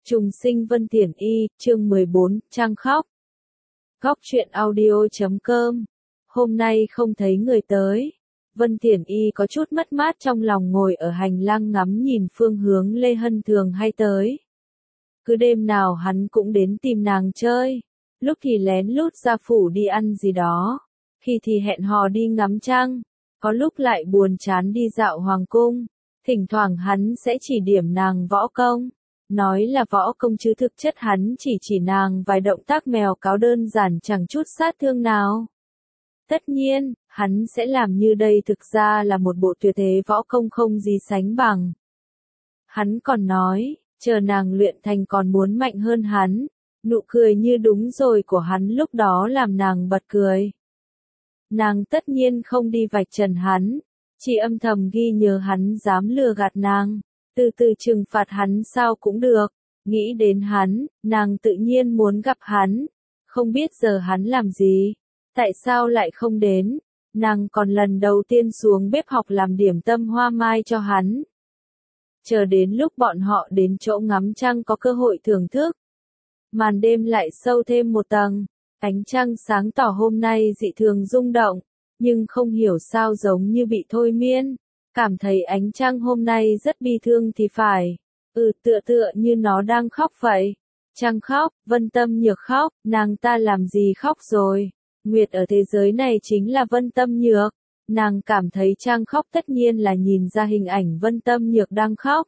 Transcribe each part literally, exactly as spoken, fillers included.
Trùng sinh Vân Tiển Y, chương mười bốn, Trang khóc. Góc truyện audio chấm com. Hôm nay không thấy người tới. Vân Tiển Y có chút mất mát trong lòng, ngồi ở hành lang ngắm nhìn phương hướng Lê Hân thường hay tới. Cứ đêm nào hắn cũng đến tìm nàng chơi. Lúc thì lén lút ra phủ đi ăn gì đó. Khi thì hẹn hò đi ngắm trăng. Có lúc lại buồn chán đi dạo hoàng cung. Thỉnh thoảng hắn sẽ chỉ điểm nàng võ công. Nói là võ công chứ thực chất hắn chỉ chỉ nàng vài động tác mèo cáo đơn giản chẳng chút sát thương nào. Tất nhiên, hắn sẽ làm như đây thực ra là một bộ tuyệt thế võ công không gì sánh bằng. Hắn còn nói, chờ nàng luyện thành còn muốn mạnh hơn hắn. Nụ cười như đúng rồi của hắn lúc đó làm nàng bật cười. Nàng tất nhiên không đi vạch trần hắn, chỉ âm thầm ghi nhớ hắn dám lừa gạt nàng. Từ từ trừng phạt hắn sao cũng được. Nghĩ đến hắn, nàng tự nhiên muốn gặp hắn. Không biết giờ hắn làm gì. Tại sao lại không đến. Nàng còn lần đầu tiên xuống bếp học làm điểm tâm hoa mai cho hắn. Chờ đến lúc bọn họ đến chỗ ngắm trăng có cơ hội thưởng thức. Màn đêm lại sâu thêm một tầng. Ánh trăng sáng tỏ hôm nay dị thường rung động. Nhưng không hiểu sao giống như bị thôi miên. Cảm thấy ánh trăng hôm nay rất bi thương thì phải. Ừ, tựa tựa như nó đang khóc vậy. Trăng khóc, Vân Tâm Nhược khóc, nàng ta làm gì khóc rồi. Nguyệt ở thế giới này chính là Vân Tâm Nhược. Nàng cảm thấy Trăng khóc tất nhiên là nhìn ra hình ảnh Vân Tâm Nhược đang khóc.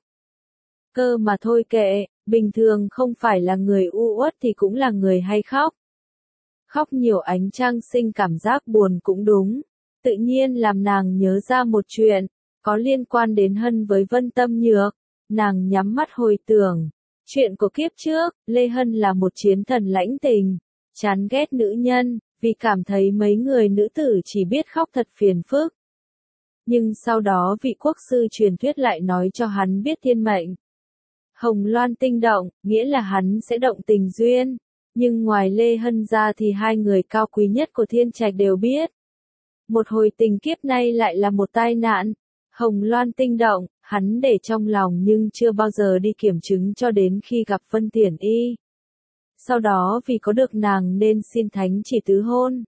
Cơ mà thôi kệ, bình thường không phải là người u uất thì cũng là người hay khóc. Khóc nhiều ánh trăng sinh cảm giác buồn cũng đúng. Tự nhiên làm nàng nhớ ra một chuyện. Có liên quan đến Hân với Vân Tâm Nhược, nàng nhắm mắt hồi tưởng. Chuyện của kiếp trước, Lê Hân là một chiến thần lãnh tình, chán ghét nữ nhân, vì cảm thấy mấy người nữ tử chỉ biết khóc thật phiền phức. Nhưng sau đó vị quốc sư truyền thuyết lại nói cho hắn biết thiên mệnh. Hồng Loan tinh động, nghĩa là hắn sẽ động tình duyên. Nhưng ngoài Lê Hân ra thì hai người cao quý nhất của thiên trạch đều biết. Một hồi tình kiếp này lại là một tai nạn. Hồng Loan tinh động, hắn để trong lòng nhưng chưa bao giờ đi kiểm chứng cho đến khi gặp Vân Tiển Y. Sau đó vì có được nàng nên xin thánh chỉ tứ hôn.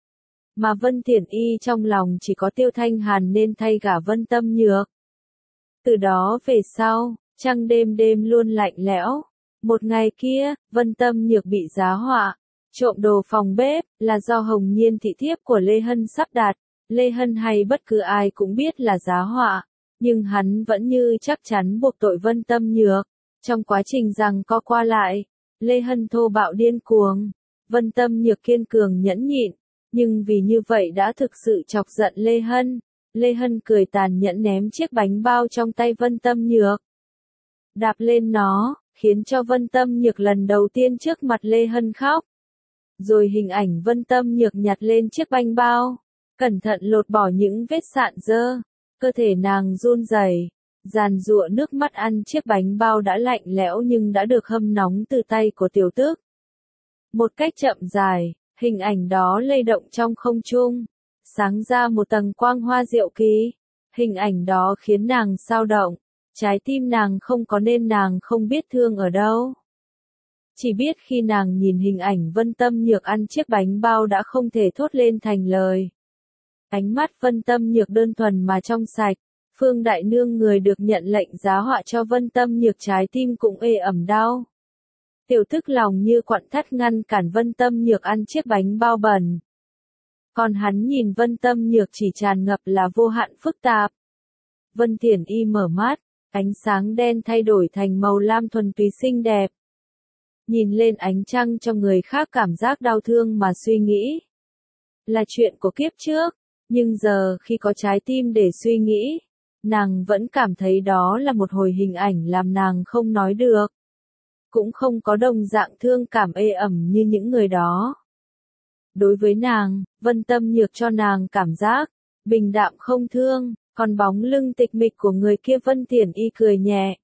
Mà Vân Tiển Y trong lòng chỉ có Tiêu Thanh Hàn nên thay gả Vân Tâm Nhược. Từ đó về sau, trăng đêm đêm luôn lạnh lẽo. Một ngày kia, Vân Tâm Nhược bị giá họa. Trộm đồ phòng bếp, là do Hồng Nhiên thị thiếp của Lê Hân sắp đặt. Lê Hân hay bất cứ ai cũng biết là giá họa, nhưng hắn vẫn như chắc chắn buộc tội Vân Tâm Nhược. Trong quá trình rằng co qua lại, Lê Hân thô bạo điên cuồng, Vân Tâm Nhược kiên cường nhẫn nhịn, nhưng vì như vậy đã thực sự chọc giận Lê Hân. Lê Hân cười tàn nhẫn ném chiếc bánh bao trong tay Vân Tâm Nhược. Đạp lên nó, khiến cho Vân Tâm Nhược lần đầu tiên trước mặt Lê Hân khóc. Rồi hình ảnh Vân Tâm Nhược nhặt lên chiếc bánh bao. Cẩn thận lột bỏ những vết sạn dơ, cơ thể nàng run rẩy, giàn giụa nước mắt ăn chiếc bánh bao đã lạnh lẽo nhưng đã được hâm nóng từ tay của tiểu tước. Một cách chậm dài, hình ảnh đó lay động trong không trung, sáng ra một tầng quang hoa diệu kỳ. Hình ảnh đó khiến nàng xao động, trái tim nàng không có nên nàng không biết thương ở đâu. Chỉ biết khi nàng nhìn hình ảnh Vân Tâm Nhược ăn chiếc bánh bao đã không thể thốt lên thành lời. Ánh mắt Vân Tâm Nhược đơn thuần mà trong sạch, Phương Đại Nương người được nhận lệnh giá họa cho Vân Tâm Nhược trái tim cũng ê ẩm đau. Tiểu thức lòng như quặn thắt ngăn cản Vân Tâm Nhược ăn chiếc bánh bao bẩn. Còn hắn nhìn Vân Tâm Nhược chỉ tràn ngập là vô hạn phức tạp. Vân Tiển Y mở mắt, ánh sáng đen thay đổi thành màu lam thuần túy xinh đẹp. Nhìn lên ánh trăng cho người khác cảm giác đau thương mà suy nghĩ. Là chuyện của kiếp trước. Nhưng giờ khi có trái tim để suy nghĩ, nàng vẫn cảm thấy đó là một hồi hình ảnh làm nàng không nói được. Cũng không có đồng dạng thương cảm ê ẩm như những người đó. Đối với nàng, Vân Tâm Nhược cho nàng cảm giác bình đạm không thương, còn bóng lưng tịch mịch của người kia Vân Tiển Y cười nhẹ.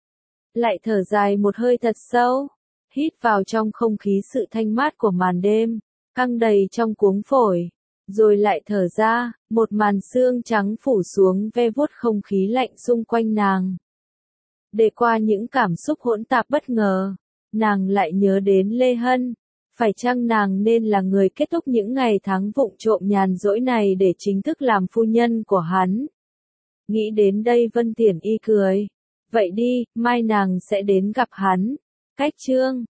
Lại thở dài một hơi thật sâu, hít vào trong không khí sự thanh mát của màn đêm, căng đầy trong cuống phổi. Rồi lại thở ra, một màn sương trắng phủ xuống ve vuốt không khí lạnh xung quanh nàng. Để qua những cảm xúc hỗn tạp bất ngờ, nàng lại nhớ đến Lê Hân. Phải chăng nàng nên là người kết thúc những ngày tháng vụng trộm nhàn rỗi này để chính thức làm phu nhân của hắn? Nghĩ đến đây Vân Tiển Y cười. Vậy đi, mai nàng sẽ đến gặp hắn. Cách chương